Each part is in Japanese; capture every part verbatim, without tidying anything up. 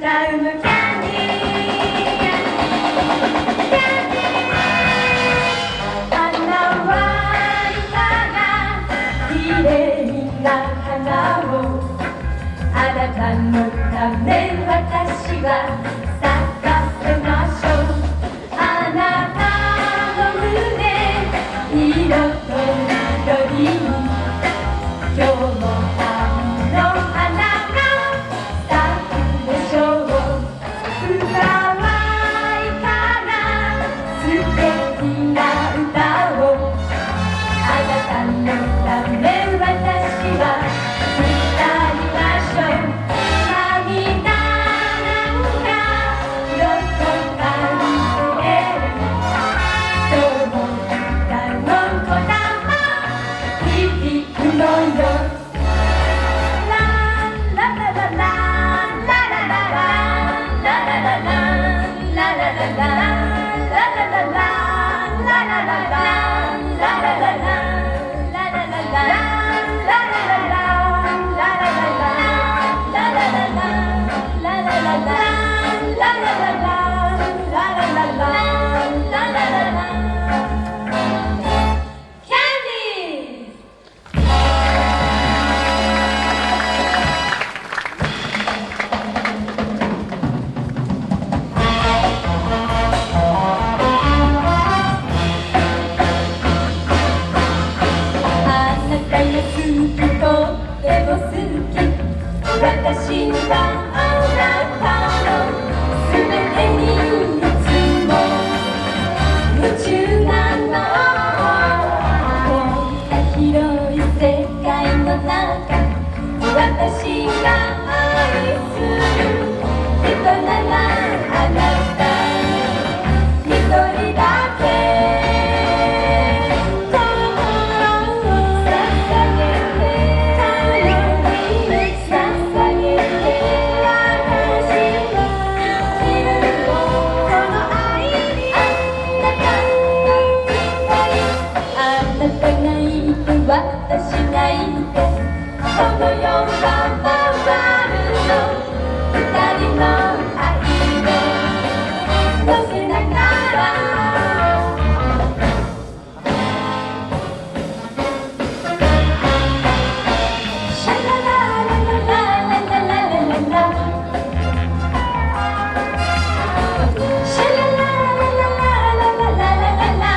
歌うのキャンディーキャンディーキャンディー花は歌が綺麗な花をあなたのため私は咲かせましょうあなたの胸色と緑に今日も愛の花が咲くでしょう深いから素敵な歌をあなたのため私は歌いましょう涙なんかどこかに消える今日も歌のこだま響くのよ私はあなたのすべてにいつも夢中なのこんな広い世界の中私が愛する人ならあなた一人だけ私がいてこの世が回るの二人の愛を乗せながらシャラララララララララララシャララララララララララ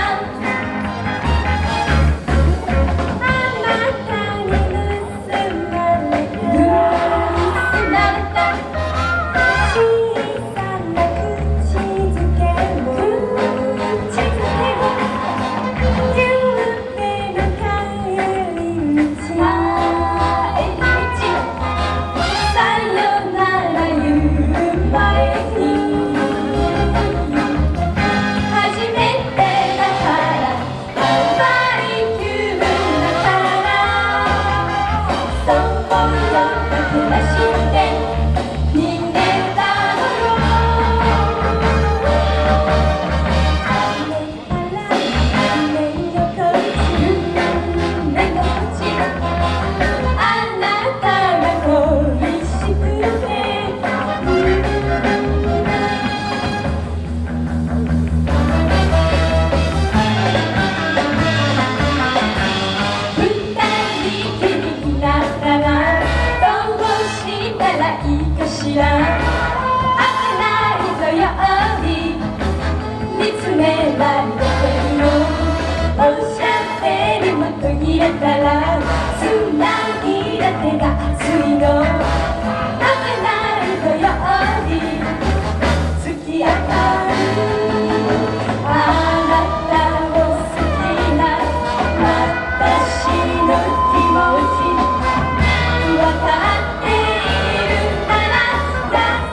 知ら当てないぞように見つめられてるのおしゃべりも途切れたらつなぎだ手が熱いの当てないぞように突き当たるあなたを好きな私の気持ち分かっているなら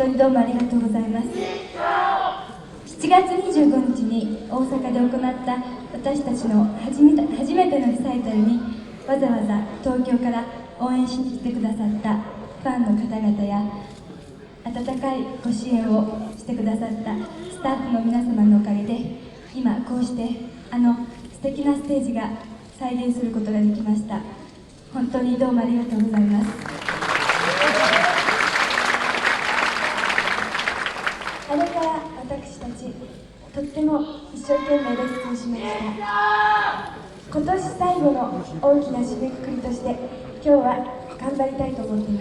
当にどうもありがとうございます。しちがつにじゅうごにちに大阪で行った私たちの初めて初めてのリサイタルにわざわざ東京から応援しに来てくださったファンの方々や温かいご支援をしてくださったスタッフの皆様のおかげで今こうしてあの素敵なステージが再現することができました。本当にどうもありがとうございます。あれから私たちとっても一生懸命レッスンしました。今年最後の大きな締めくくりとして今日は頑張りたいと思っています。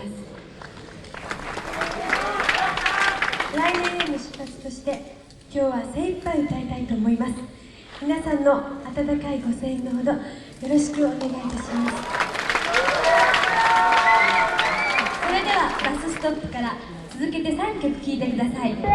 来年への出発として今日は精一杯歌いたいと思います。皆さんの温かいご声援のほどよろしくお願いいたします。それではバスストップから続けてさんきょく聴いてください。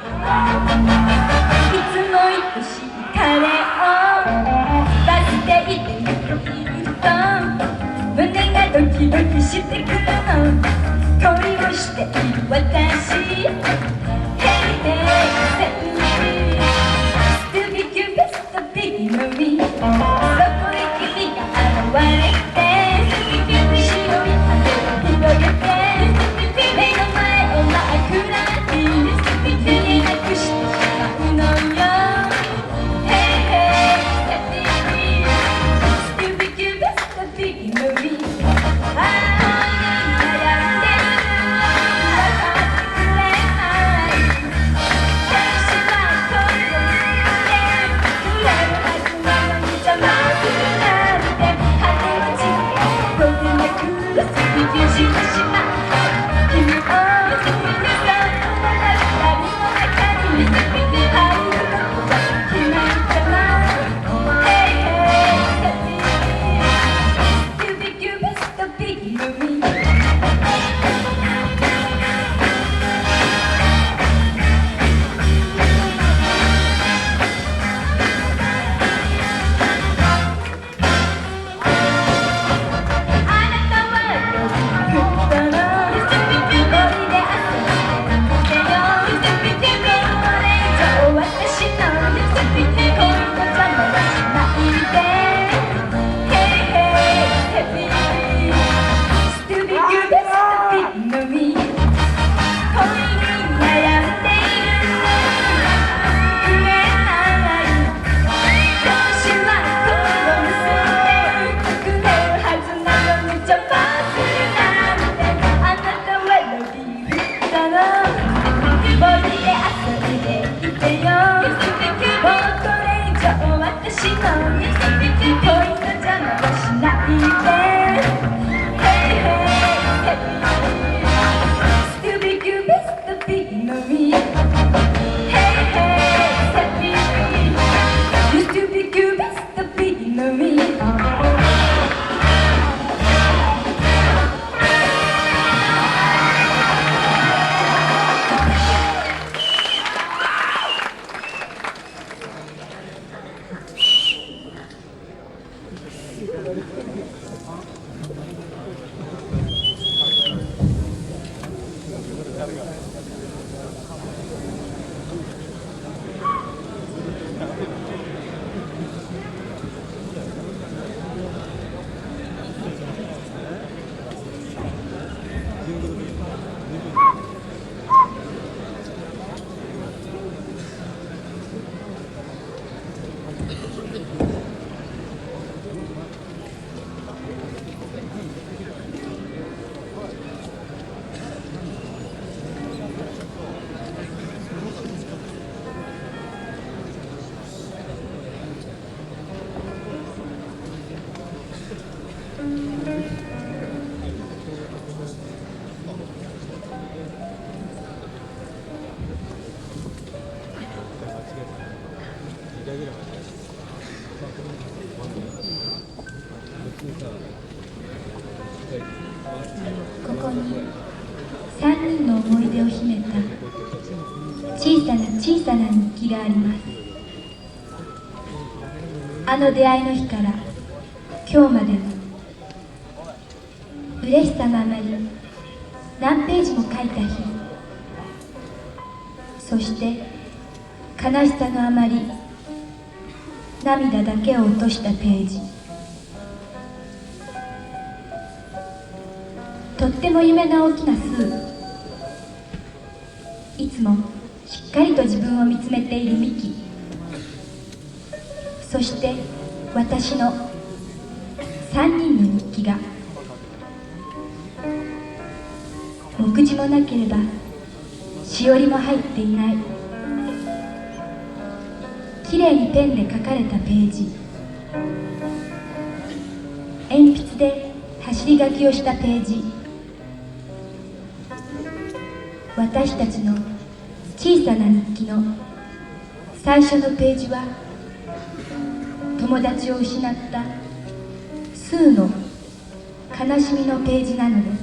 愛しい彼をバス停で見ていると胸がドキドキしてくるの恋をしている私 Hey hey say Still be curious to be movie そこへ君が現れて白い羽を広げて目の前を真っ暗に見えなくしてしまうのよ Hey hey say Still be curious to be movie ああ悩んでるここにさんにんの思い出を秘めた小さな小さな日記があります。あの出会いの日から今日までの嬉しさのあまり何ページも書いた日、そして悲しさのあまり涙だけを落としたページ。とっても夢の大きなスー、いつもしっかりと自分を見つめているミキ、そして私のさんにんの日記が目次もなければしおりも入っていない、きれいにペンで書かれたページ、鉛筆で走り書きをしたページ。私たちの小さな日記の最初のページは友達を失ったスーの悲しみのページなのです。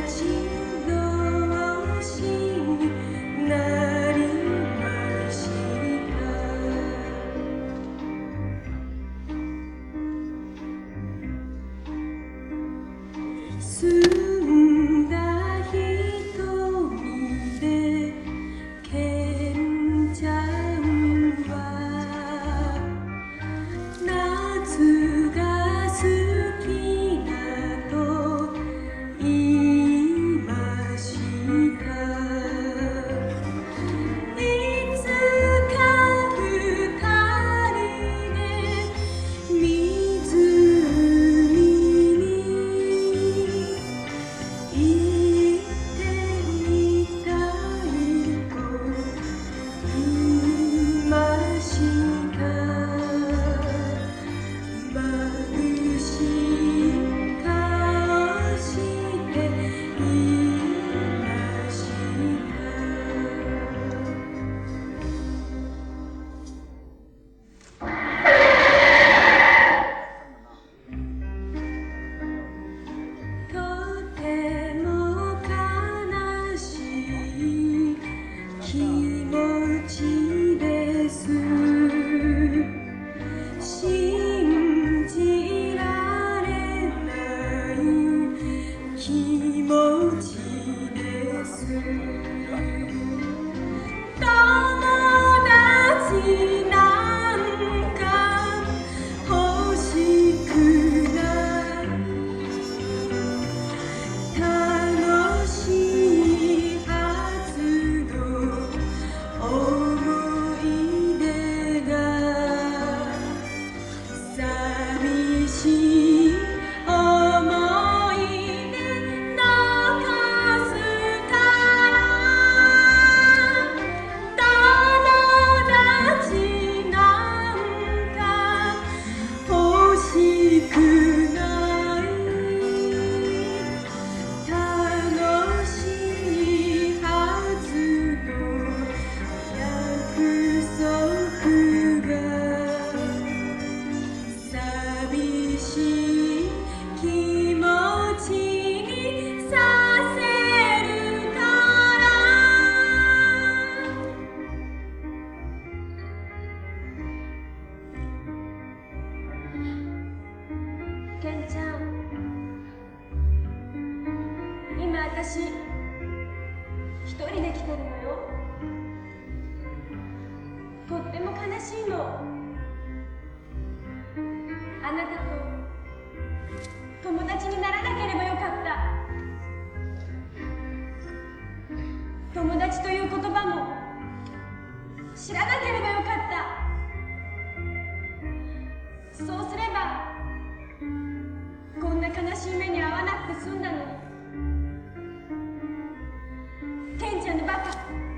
私一人で来てるのよ。とっても悲しいの。あなたと友達にならなければよかった。友達という言葉も知らなければよかった。そうすればこんな悲しい目に遭わなくて済んだのに。ケンちゃんのバカ、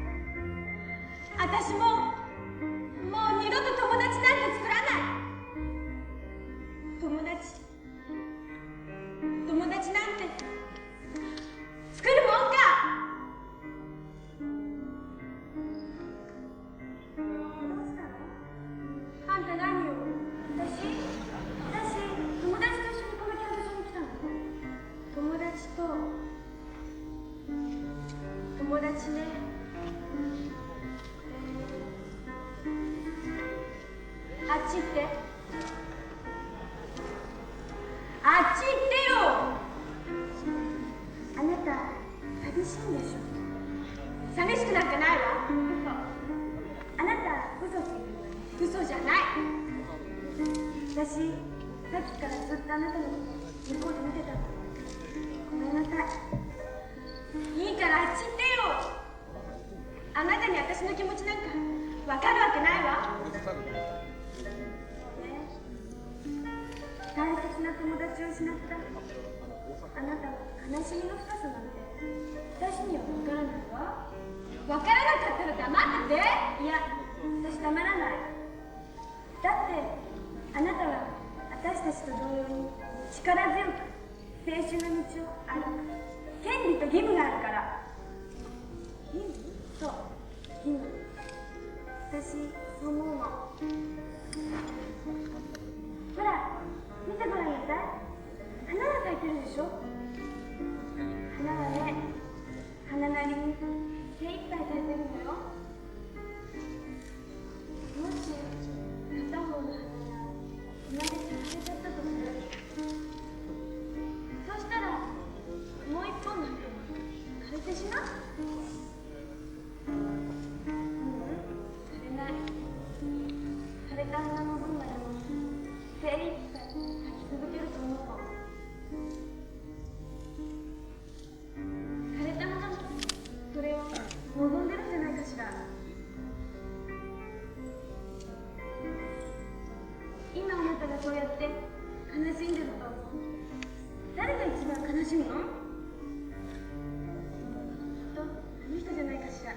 私ももう二度と友達なんて作らない。友達友達なんて作るもんか。あんた何よ。私私友達と一緒にこのキャンプ場に来たの。友達と友達ね。あっち行って。あっち行ってよ。あなた寂しいんでしょ。寂しくなんかないわ。嘘。あなた嘘ついてるわね。嘘じゃない。私さっきからずっとあなたのこと向こうで見てたの。ごめんなさい。いいからあっち行ってよ。あなたに私の気持ちなんかわかるわけないわ。ね、大切な友達を失ったあなたの悲しみの深さなんて私にはわからないわ。わからなかったら黙ってて。いや、私黙らない。だってあなたは私たちと同様に力強く青春の道を歩く権利と義務があるから。義務？そう、義務。私、そう思うの。ほら、見てごらんなさい。花が咲いてるでしょ。花はね、 私のううん枯れない。枯れた花の分までも精一杯咲き続けると思うの。枯れた花もそれを望んでるんじゃないかしら。今あなたがそうやって悲しんでると誰が一番悲しむの？きっとあの人じゃないかしら。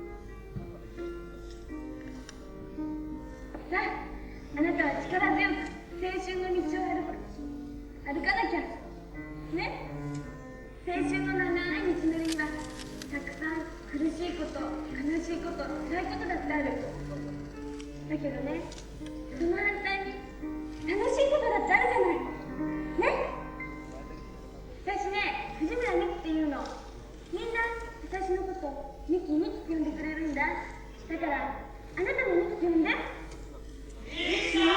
さあ、あなたは力強く青春の道を歩く。歩かなきゃね。青春の長い道のりにはたくさん苦しいこと、悲しいこと、辛いことだってある。だけどね、その反対に楽しいことだってあるじゃないね。私ね、藤村美希っていうの。みんな私のことミキミキって呼んでくれるんだ。だからあなたもミキって呼んで。ミキミキ顔が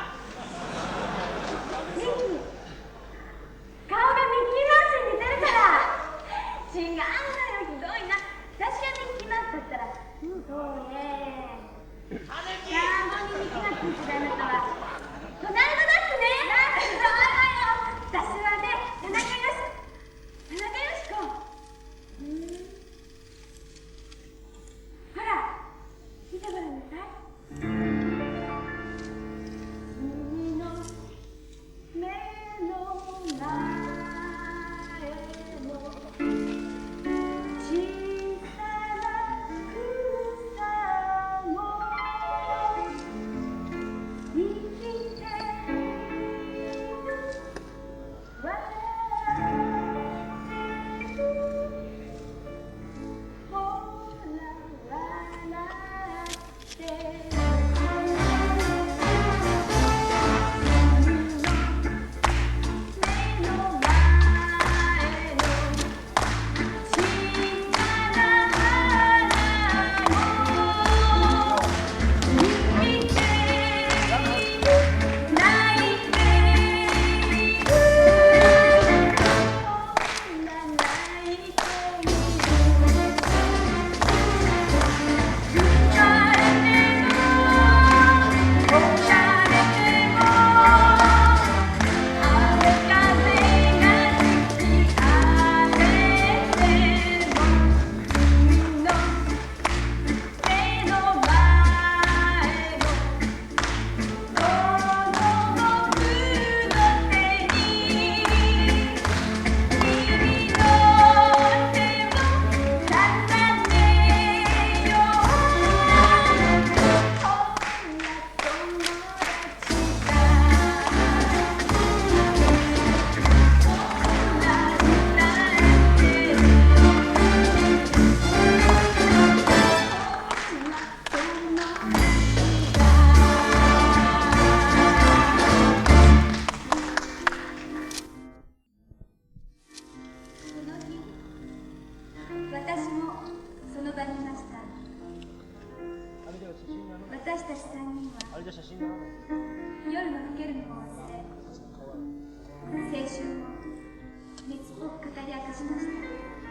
ミッキーマウスに似てるから。違うのよ、ひどいな。私がミッキーマウスだったら、うん、そうね、田んぼにミキがついてるあなたは隣のだってね。なんでそうだよ。私はね、田中よし田中よし子。うん、ほら見てごらんなさい。君の目の前の小さな草も生きて笑ってる。ほら笑ってる。目の前の小さな花も生きて泣いている。ほら泣いている。疲れてもおられても雨風が吹き荒れても君の目の前のこの僕の手に君の手を重ねよう。ほら友達だ。ほら歌ってる。その日、私もその場にいました。私たち三人は夜の更けるのを忘れ、青春を熱っぽく語り明かしました。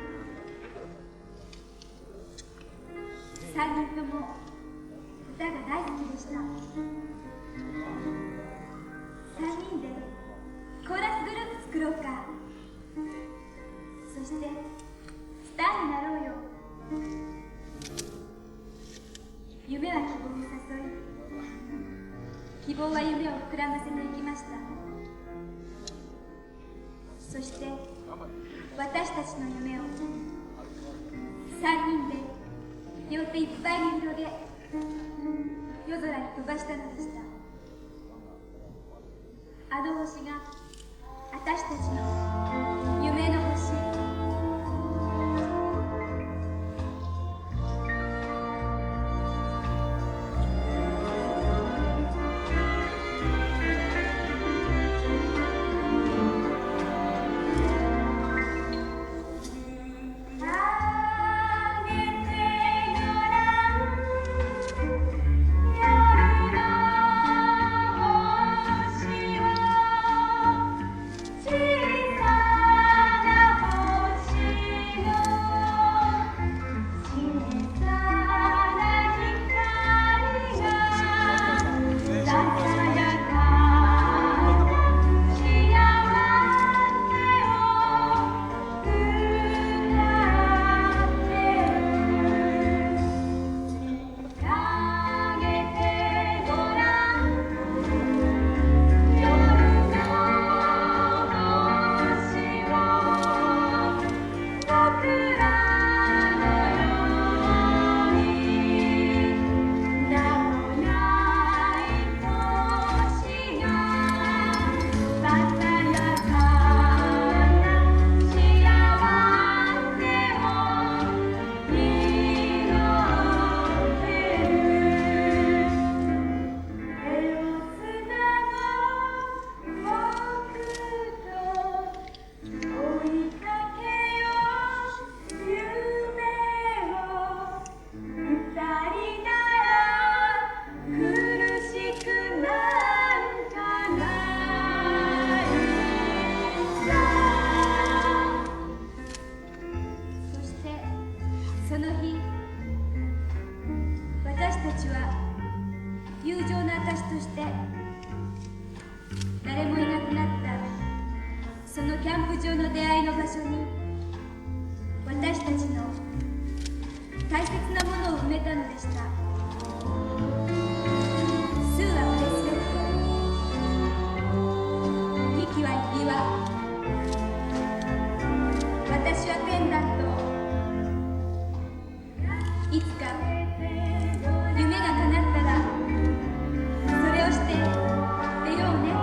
三人とも歌が大好きでした。三人でコーラスグループ作ろうか。そしてスターになろうよ。夢は希望を誘い、希望は夢を膨らませていきました。そして私たちの夢を三人で両手いっぱいに広げ、夜空に飛ばしたのでした。あの星が私たちの夢の星。あげてごらん夜の星を小さその日、私たちは友情の証として誰もいなくなったそのキャンプ場の出会いの場所に私たちの大切なものを埋めたのでした。スーはブレスレット、ミキは指輪、私はペンダント。いつか夢が叶ったらそれをして出ようね。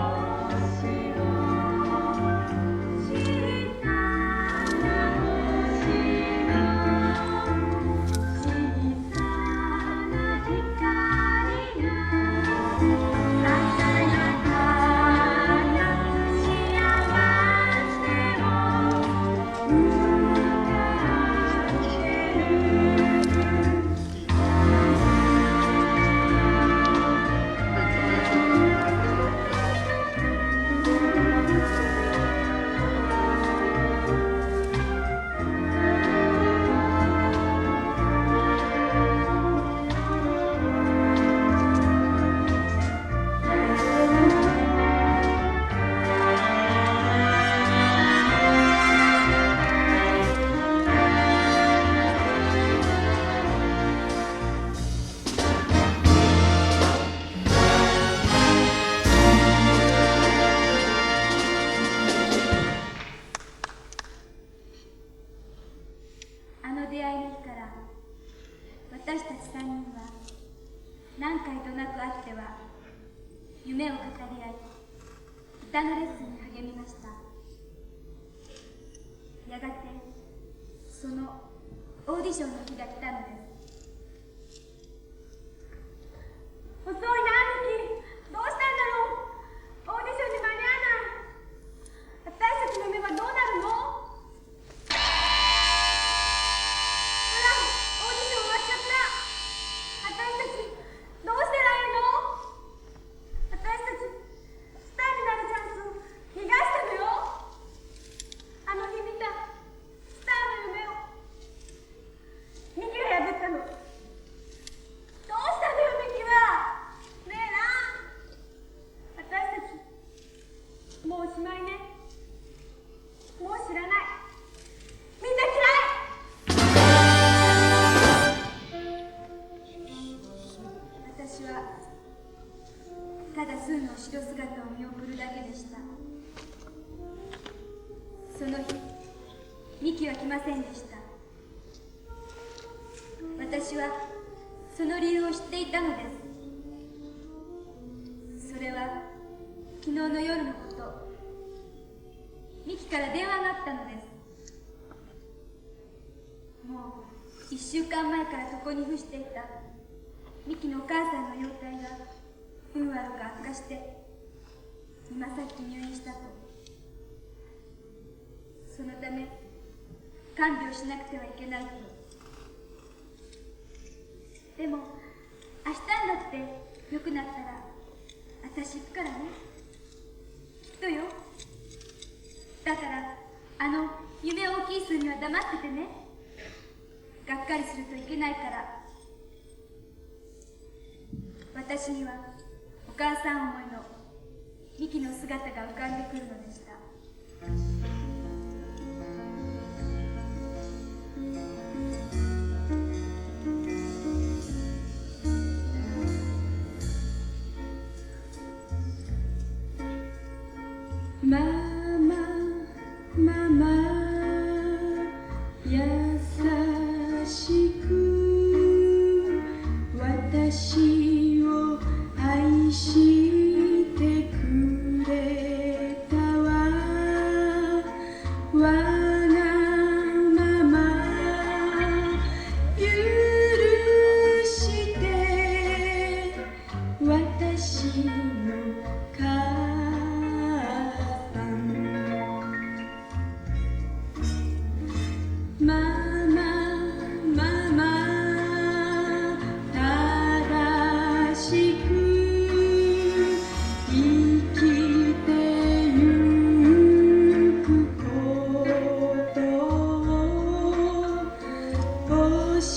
私たち三人は何回となく会っては夢を語り合い、歌のレッスンに励みました。やがてそのオーディションの日が来たのです。 遅いな、ミキ。どうしたんだろう。オーディションに間に合わない。私たちの夢はどうなるの？ ただスーの後ろ姿を見送るだけでした。その日、ミキは来ませんでした。私はその理由を知っていたのです。それは昨日の夜のこと。ミキから電話があったのです。もう一週間前から床に伏していたミキのお母さんの容体が運悪く悪化して今さっき入院したと。そのため看病しなくてはいけないと。でも明日になって良くなったら私行くからね。きっとよ。だからあの夢大きい数には黙っててね。がっかりするといけないから。私にはお母さん思いのミキの姿が浮かんでくるのでした。 ママママ優しく私を愛してくれたわ。わがまま許して私のママママ正しく生きてゆくことを教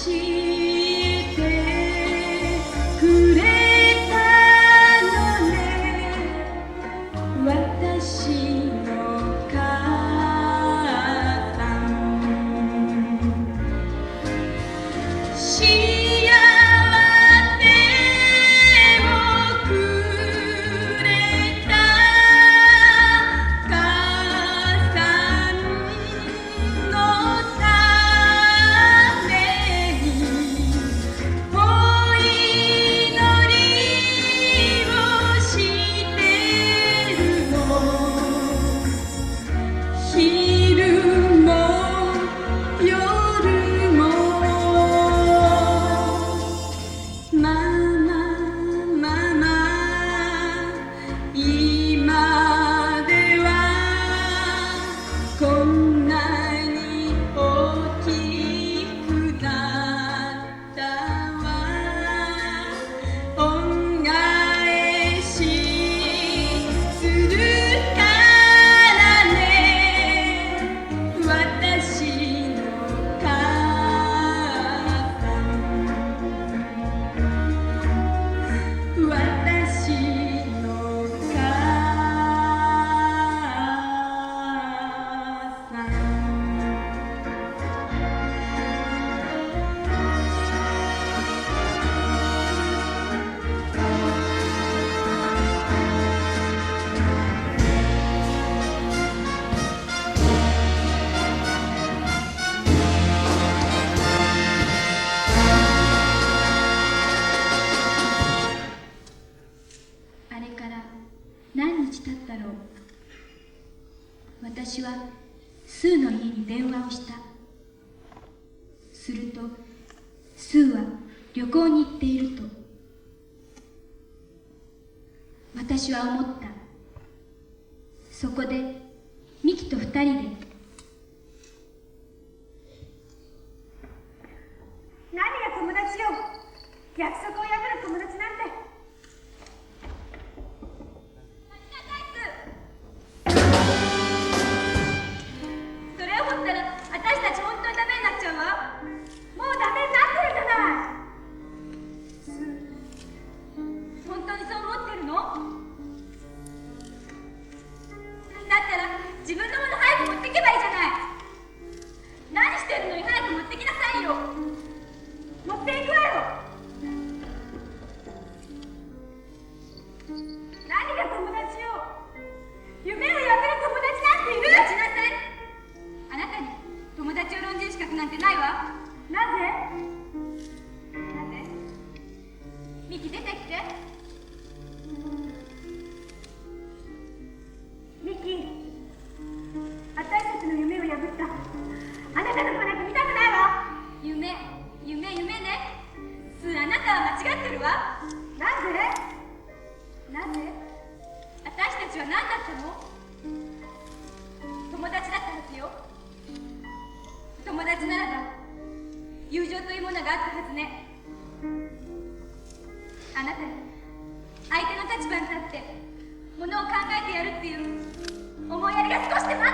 私はスーの家に電話をした。するとスーは旅行に行っていると。私は思った。そこでミキと二人で。 何が友達よ。約束を破る友達なんて。それを思ったら私たち本当にダメになっちゃうわ。もうダメになってるじゃない。本当にそう思ってるの？だったら自分のもの早く持ってけばいいじゃない。何してるのに早く持ってきなさいよ。持っていくわよ。何が友達よ。夢を破る友達なんている？ 待ちなさい。あなたに友達を論じる資格なんてないわ。 なぜ？ なぜ？ミキ出てきて。 ミキ、私たちの夢を破ったあなたの子なんて見たくないわ。 夢、夢、夢ね。スー、あなたは間違ってるわ。 なぜ？ なぜ？私たちは何だったの？友達だったはずよ。友達ならば友情というものがあったはずね。あなたに相手の立場に立ってものを考えてやるっていう思いやりが少しでもあった？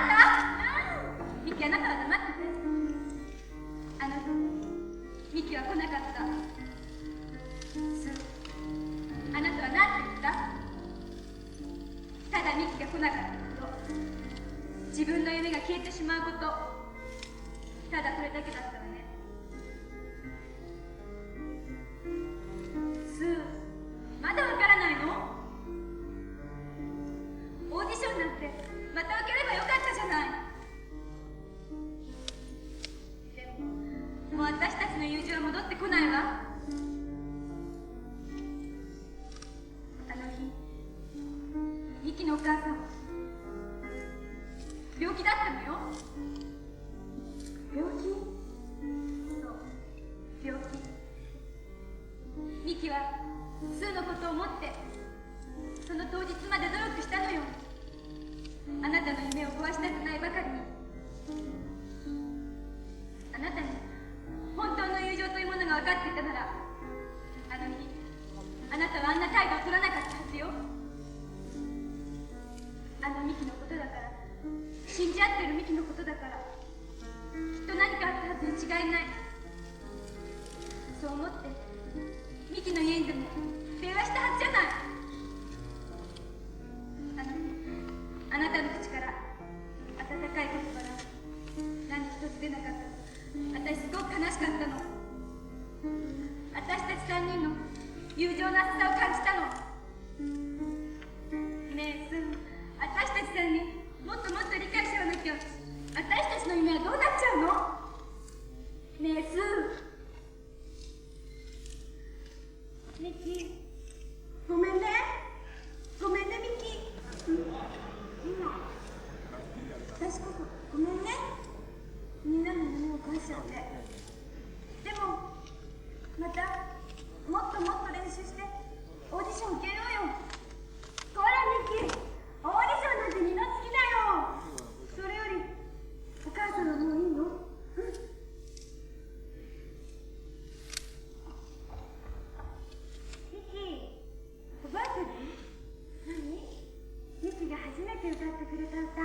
ミキ、あなたは黙ってて。あの日ミキは来なかった。スー、あなたは何て言った？ただミキが来なかったこと、自分の夢が消えてしまうこと、ただそれだけだったわね。スー、まだわからないの？オーディションなんてまた受ければよかったじゃない。でももう私たちの友情は戻ってこないわ。あの日ミキのお母さん病気だったのよ。 病気？ そう、病気。ミキはスーのことを思ってその当日まで努力したのよ。あなたの夢を壊したくないばかりに。あなたに本当の友情というものが分かっていたなら、あの日あなたはあんな態度を取らなかったはずよ。あのミキのことだから、信じ合ってるミキのことだから、きっと何かあったはずに違いない。そう思ってミキの家にでも電話したはずじゃない。あのあなたの口から温かい言葉が何一つ出なかった。私すごく悲しかったの。私たち三人の友情の厚さを感じたの。ねえスー、私たち三人もっともっと理解しようなきゃ私たちの夢はどうなっちゃうの？ねえスー。 ミキ、ごめんね。ごめんね、ミキ。うん、私こそごめんね。みんなの夢を壊しちゃって。でもまたもっともっと練習してオーディション受けようよ。ほらミキ、オーディションなんて二の次だよ。それよりお母さんはもういいの？うん。ミキ、覚えてる？何？ミキが初めて歌ってくれた歌。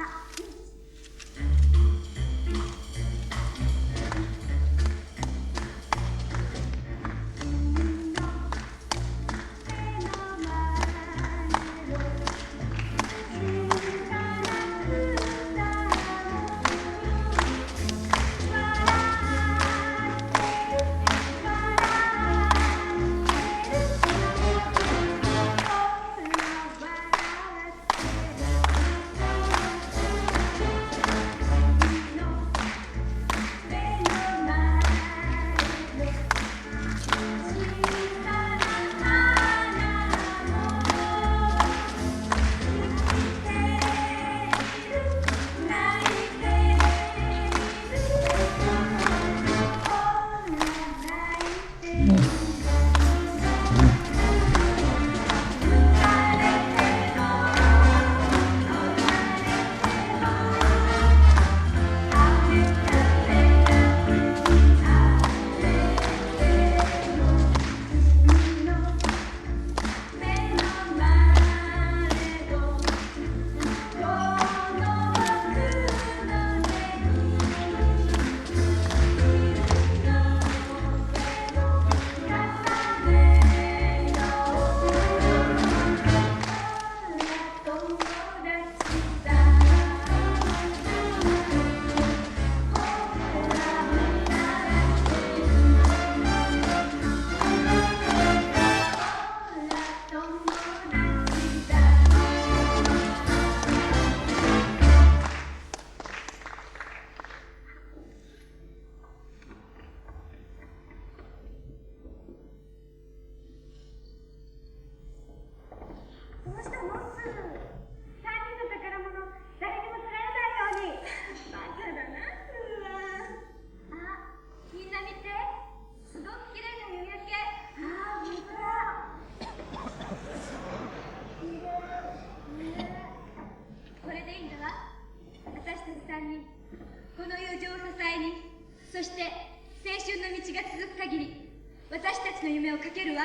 青春の道が続く限り私たちの夢をかけるわ。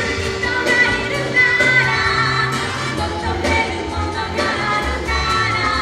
求めるものがあるなら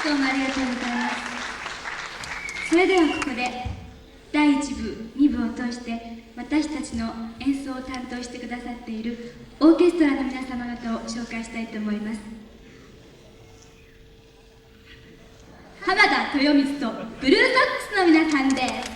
どうもありがとうございます。それではここでだいいち部、に部を通して私たちの演奏を担当してくださっているオーケストラの皆様方を紹介したいと思います。浜田豊光とブルーソックスの皆さんです。